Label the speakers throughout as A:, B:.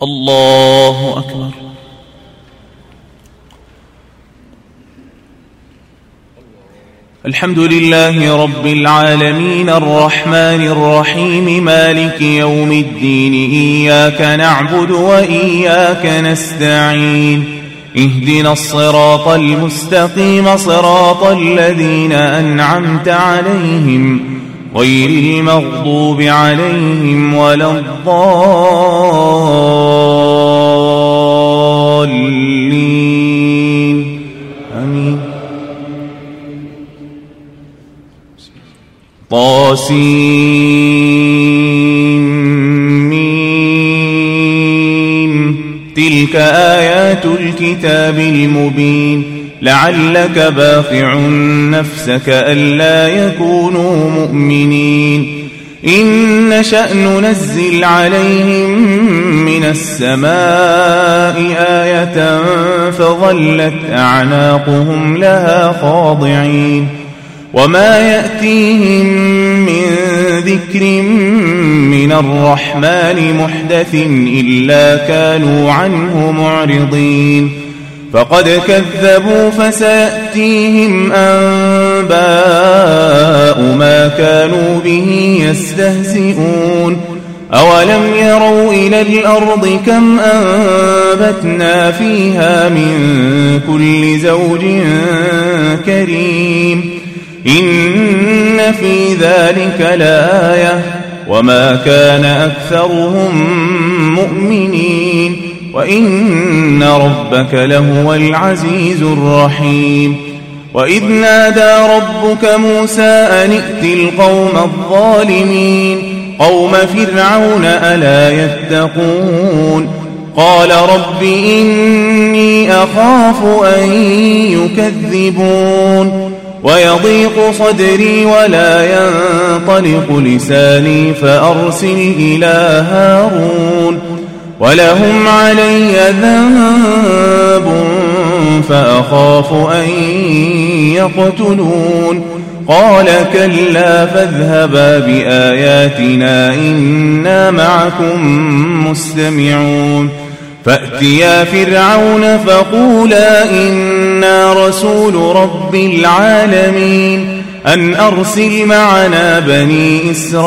A: الله أكبر. الحمد لله رب العالمين الرحمن الرحيم مالك يوم الدين إياك نعبد وإياك نستعين اهدنا الصراط المستقيم صراط الذين أنعمت عليهم غير المغضوب عليهم ولا الضالين آمين. طاسين تلك آيات الكتاب المبين لعلك باخع نفسك ألا يكونوا مؤمنين إن نشأ ننزل عليهم من السماء آية فظلت أعناقهم لها خاضعين وما يأتيهم من ذكر من الرحمن محدث إلا كانوا عنه معرضين فقد كذبوا فسيأتيهم أنباء ما كانوا به يستهزئون أولم يروا إلى الأرض كم أنبتنا فيها من كل زوج كريم إن في ذلك لآية وما كان أكثرهم مؤمنين وإن ربك لهو العزيز الرحيم وإذ نادى ربك موسى أن ائت القوم الظالمين قوم فرعون ألا يتقون قال رب إني أخاف أن يكذبون ويضيق صدري ولا ينطلق لساني فأرسل إلى هارون ولهم علي ذنب فأخاف أن يقتلون قال كلا فاذهبا بآياتنا إنا معكم مستمعون فأتيا فرعون فقولا إنا رسول رب العالمين أن أرسل معنا بني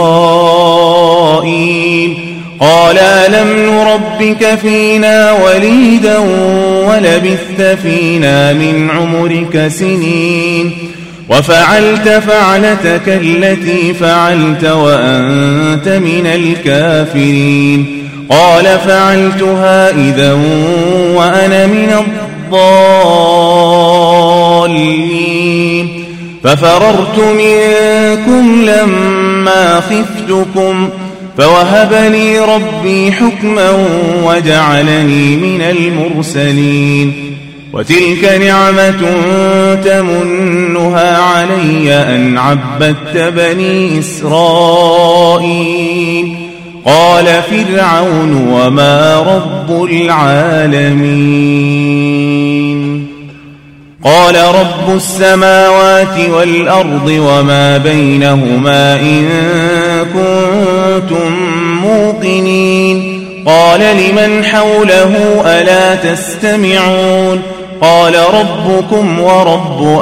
A: إسرائيل قال ألم نربك فينا وليدا ولبثت فينا من عمرك سنين وفعلت فعلتك التي فعلت وأنت من الكافرين قال فعلتها إذا وأنا من الضالين ففررت منكم لما خفتكم فوهب لي ربي حكما وجعلني من المرسلين وتلك نعمة تمنها علي أن عبدت بني إسرائيل قال فرعون وما رب العالمين قال رب السماوات والأرض وما بينهما إن كنتم موقنين قال لمن حوله ألا تستمعون قال ربكم ورب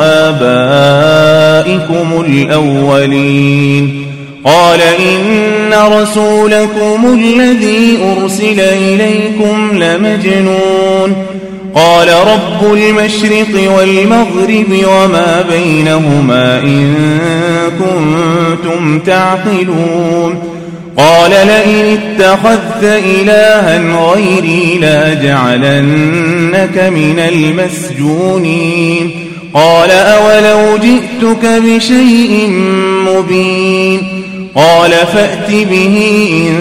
A: آبائكم الأولين قال إن رسولكم الذي أرسل إليكم لمجنون قال رب المشرق والمغرب وما بينهما إن كنتم تعقلون قال لئن اتخذت إلها غيري لأجعلنك من المسجونين قال أولو جئتك بشيء مبين قال فأت به إن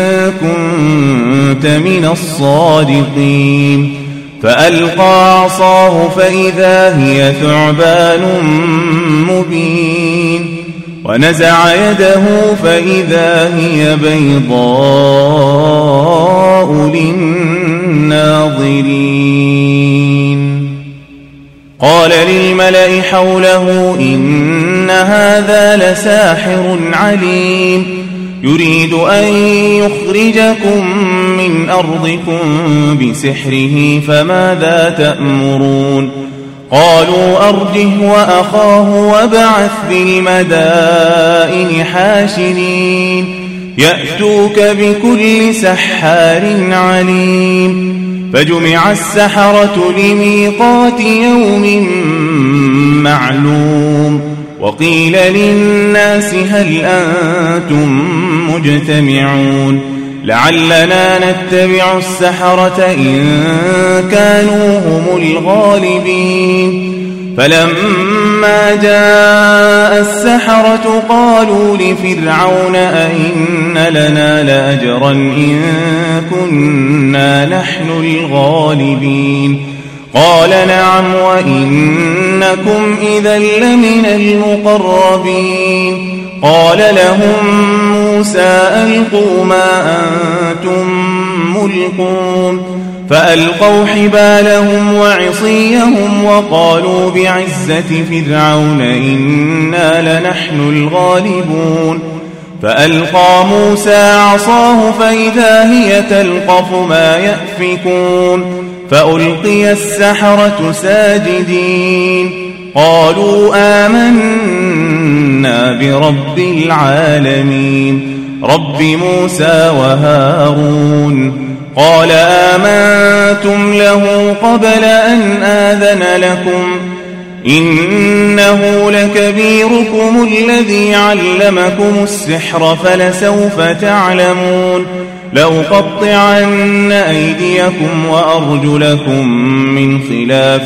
A: كنت من الصادقين فألقى عصاه فإذا هي ثعبان مبين ونزع يده فإذا هي بيضاء للناظرين قال للملأ حوله إن هذا لساحر عليم يريد أن يخرجكم من أرضكم بسحره فماذا تأمرون قالوا أرجه وأخاه وابعث في المدائن حاشرين يأتوك بكل سحار عليم فجمع السحرة لميقات يوم معلوم وقيل للناس هل أنتم مجتمعون لعلنا نتبع السحرة إن كانوا هم الغالبين فلما جاء السحرة قالوا لفرعون أئن لنا لأجرا إن كنا نحن الغالبين قال نعم وإنكم إذا لمن المقربين قال لهم موسى ألقوا ما أنتم ملقون فألقوا حبالهم وعصيهم وقالوا بعزة فرعون إنا لنحن الغالبون فألقى موسى عصاه فإذا هي تلقف ما يأفكون فألقي السحرة ساجدين قالوا آمنا برب العالمين رب موسى وهارون قال آمنتم له قبل أن آذن لكم إنه لكبيركم الذي علمكم السحر فلسوف تعلمون لأقطعن أيديكم وأرجلكم من خلاف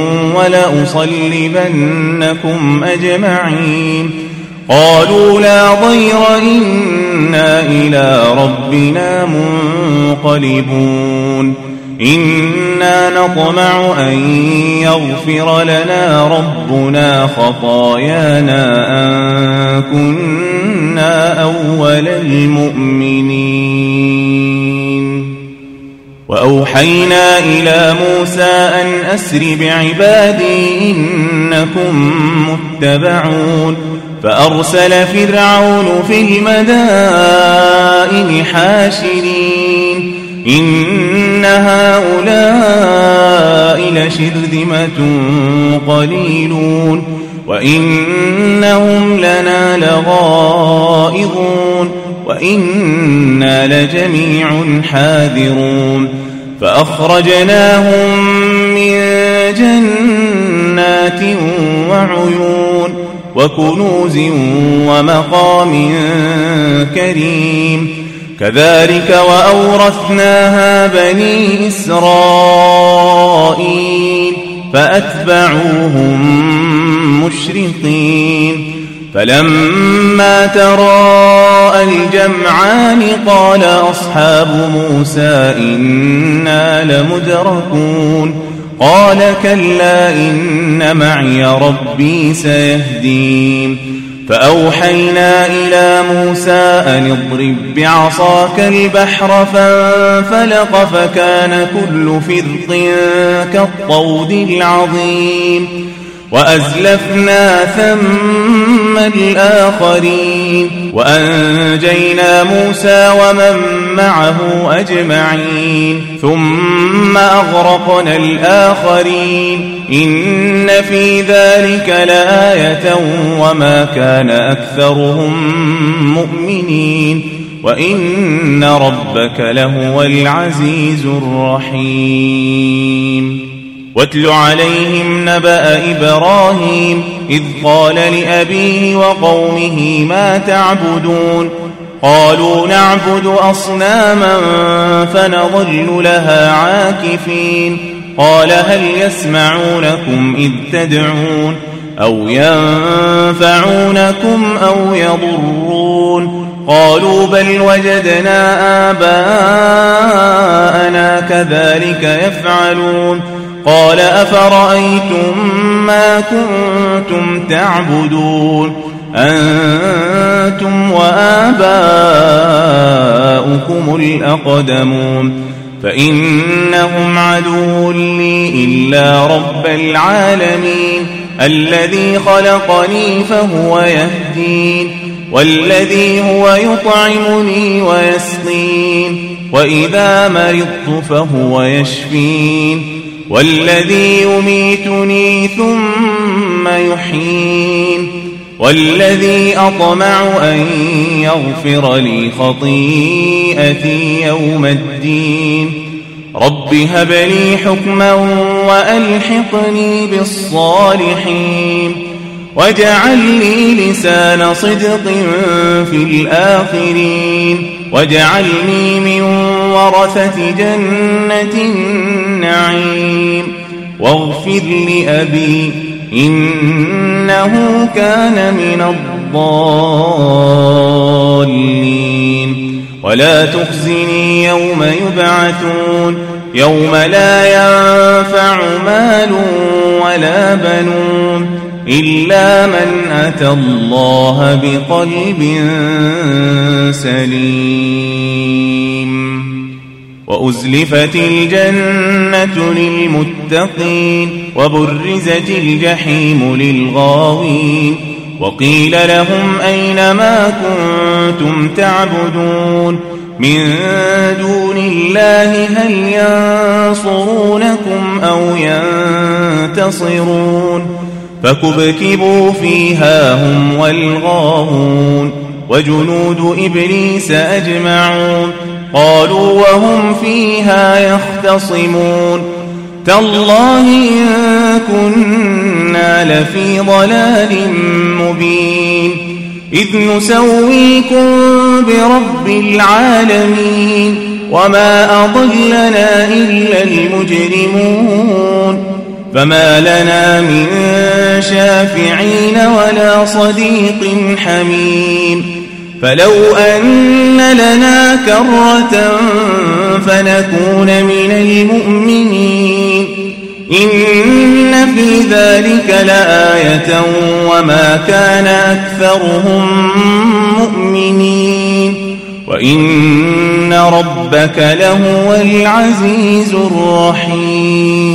A: ولأصلبنكم أجمعين قالوا لا ضير إنا إلى ربنا منقلبون إنا نطمع أن يغفر لنا ربنا خطايانا أن كنا أول المؤمنين وأوحينا إلى موسى أن أسر بعبادي إنكم متبعون فأرسل فرعون في المدائن حاشرين إن هؤلاء لشرذمة قليلون وإنهم لنا لغائظون وإنا لجميع حاذرون فأخرجناهم من جنات وعيون وكنوز ومقام كريم كذلك وأورثناها بني إسرائيل فأتبعوهم مشرقين فلما تراءى الجمعان قال أصحاب موسى إنا لمدركون قال كلا إن معي ربي سيهدين فأوحينا إلى موسى أن اضرب بعصاك البحر فانفلق فكان كل فرق كالطود العظيم وأزلفنا ثم الآخرين وأنجينا موسى ومن معه أجمعين ثم أغرقنا الآخرين إن في ذلك لآية وما كان أكثرهم مؤمنين وإن ربك لهو العزيز الرحيم واتل عليهم نبأ إبراهيم إذ قال لأبيه وقومه ما تعبدون قالوا نعبد أصناما فنظل لها عاكفين قال هل يسمعونكم إذ تدعون أو ينفعونكم أو يضرون قالوا بل وجدنا آباءنا كذلك يفعلون قال أفرأيتم ما كنتم تعبدون أنتم وآباؤكم الأقدمون فإنهم عدو لي إلا رب العالمين الذي خلقني فهو يهدين والذي هو يطعمني ويسقين وإذا مرضت فهو يشفين والذي يميتني ثم يحيين والذي أطمع أن يغفر لي خطيئتي يوم الدين رب هب لي حكما وألحقني بالصالحين واجعل لي لسان صدق في الآخرين واجعلني من ورثة جنة النعيم واغفر لأبي إنه كان من الضالين ولا تخزني يوم يبعثون يوم لا ينفع مال ولا بنون إلا من أتى الله بقلب سليم وأزلفت الجنة للمتقين وبرزت الجحيم للغاوين وقيل لهم أين ما كنتم تعبدون من دون الله هل ينصرونكم أو ينتصرون فكبكبوا فيها هم والغاوون وجنود إبليس أجمعون قالوا وهم فيها يختصمون تالله إن كنا لفي ضلال مبين إذ نسويكم برب العالمين وما أضلنا إلا المجرمون فما لنا من شافعين ولا صديق حميم فلو أن لنا كرة فنكون من المؤمنين إن في ذلك لآية وما كان أكثرهم مؤمنين وإن ربك لهو العزيز الرحيم